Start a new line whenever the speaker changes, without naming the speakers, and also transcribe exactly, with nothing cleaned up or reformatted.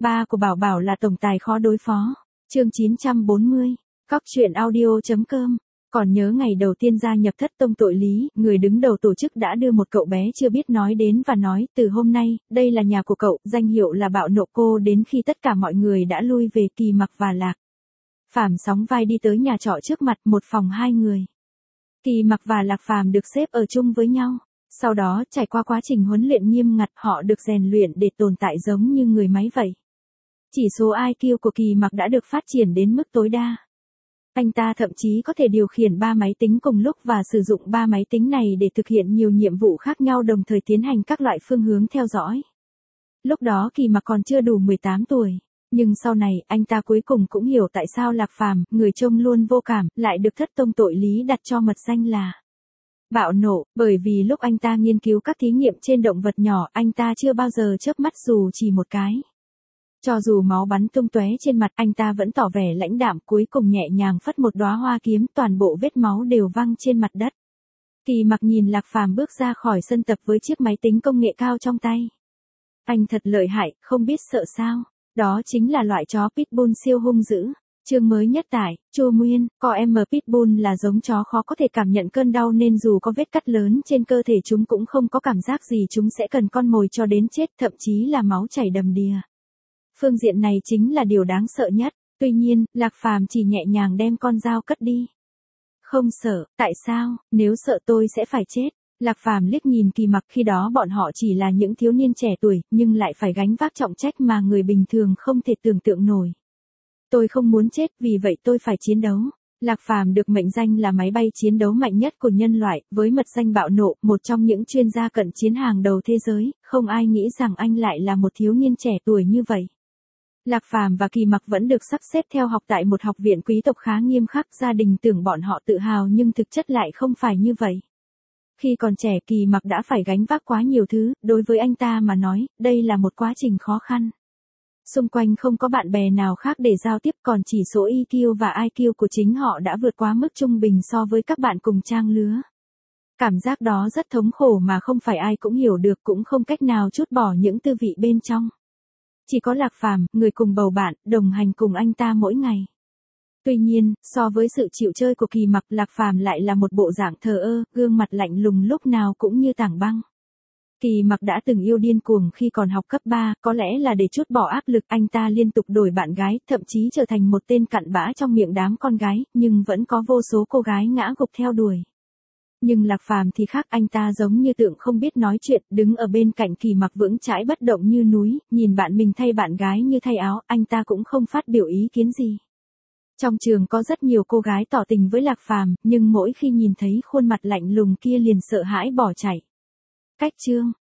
Ba của Bảo Bảo là tổng tài khó đối phó. Chương chín trăm bốn mươi. Cóc truyện audio.com. Còn nhớ ngày đầu tiên gia nhập Thất Tông Tội Lý, người đứng đầu tổ chức đã đưa một cậu bé chưa biết nói đến và nói, từ hôm nay, đây là nhà của cậu, danh hiệu là Bạo Nộ Cô. Đến khi tất cả mọi người đã lui về, Kỳ Mặc và Lạc Phàm sóng vai đi tới nhà trọ trước mặt, một phòng hai người. Kỳ Mặc và Lạc Phàm được xếp ở chung với nhau. Sau đó, trải qua quá trình huấn luyện nghiêm ngặt, họ được rèn luyện để tồn tại giống như người máy vậy. Chỉ số i kiu của Kỳ Mặc đã được phát triển đến mức tối đa. Anh ta thậm chí có thể điều khiển ba máy tính cùng lúc và sử dụng ba máy tính này để thực hiện nhiều nhiệm vụ khác nhau, đồng thời tiến hành các loại phương hướng theo dõi. Lúc đó Kỳ Mặc còn chưa đủ mười tám tuổi, nhưng sau này anh ta cuối cùng cũng hiểu tại sao Lạc Phàm, người trông luôn vô cảm, lại được Thất Tông Tội Lý đặt cho mật danh là Bạo Nộ, bởi vì lúc anh ta nghiên cứu các thí nghiệm trên động vật nhỏ, anh ta chưa bao giờ chớp mắt dù chỉ một cái. Cho dù máu bắn tung tóe trên mặt, anh ta vẫn tỏ vẻ lãnh đạm, cuối cùng nhẹ nhàng phất một đóa hoa kiếm, toàn bộ vết máu đều văng trên mặt đất. Kỳ Mặc nhìn Lạc Phàm bước ra khỏi sân tập với chiếc máy tính công nghệ cao trong tay. Anh thật lợi hại, không biết sợ sao. Đó chính là loại chó Pitbull siêu hung dữ. Chương mới nhất tải, Chu Nguyên, co em Pitbull là giống chó khó có thể cảm nhận cơn đau nên dù có vết cắt lớn trên cơ thể chúng cũng không có cảm giác gì, chúng sẽ cần con mồi cho đến chết, thậm chí là máu chảy đầm đìa. Phương diện này chính là điều đáng sợ nhất. Tuy nhiên, Lạc Phàm chỉ nhẹ nhàng đem con dao cất đi. Không sợ, tại sao? Nếu sợ tôi sẽ phải chết. Lạc Phàm liếc nhìn Kỳ Mặc, khi đó bọn họ chỉ là những thiếu niên trẻ tuổi, nhưng lại phải gánh vác trọng trách mà người bình thường không thể tưởng tượng nổi. Tôi không muốn chết, vì vậy tôi phải chiến đấu. Lạc Phàm được mệnh danh là máy bay chiến đấu mạnh nhất của nhân loại, với mật danh Bạo Nộ, một trong những chuyên gia cận chiến hàng đầu thế giới, không ai nghĩ rằng anh lại là một thiếu niên trẻ tuổi như vậy. Lạc Phàm và Kỳ Mặc vẫn được sắp xếp theo học tại một học viện quý tộc khá nghiêm khắc, gia đình tưởng bọn họ tự hào nhưng thực chất lại không phải như vậy. Khi còn trẻ, Kỳ Mặc đã phải gánh vác quá nhiều thứ, đối với anh ta mà nói, đây là một quá trình khó khăn. Xung quanh không có bạn bè nào khác để giao tiếp, còn chỉ số i kiu và i kiu của chính họ đã vượt quá mức trung bình so với các bạn cùng trang lứa. Cảm giác đó rất thống khổ mà không phải ai cũng hiểu được, cũng không cách nào trút bỏ những tư vị bên trong. Chỉ có Lạc Phàm, người cùng bầu bạn, đồng hành cùng anh ta mỗi ngày. Tuy nhiên, so với sự chịu chơi của Kỳ Mặc, Lạc Phàm lại là một bộ dạng thờ ơ, gương mặt lạnh lùng lúc nào cũng như tảng băng. Kỳ Mặc đã từng yêu điên cuồng khi còn học cấp ba, có lẽ là để trút bỏ áp lực, anh ta liên tục đổi bạn gái, thậm chí trở thành một tên cặn bã trong miệng đám con gái, nhưng vẫn có vô số cô gái ngã gục theo đuổi. Nhưng Lạc Phàm thì khác, anh ta giống như tượng không biết nói chuyện, đứng ở bên cạnh Kỳ Mặc vững chãi bất động như núi, nhìn bạn mình thay bạn gái như thay áo, anh ta cũng không phát biểu ý kiến gì. Trong trường có rất nhiều cô gái tỏ tình với Lạc Phàm, nhưng mỗi khi nhìn thấy khuôn mặt lạnh lùng kia liền sợ hãi bỏ chạy. Cách chương,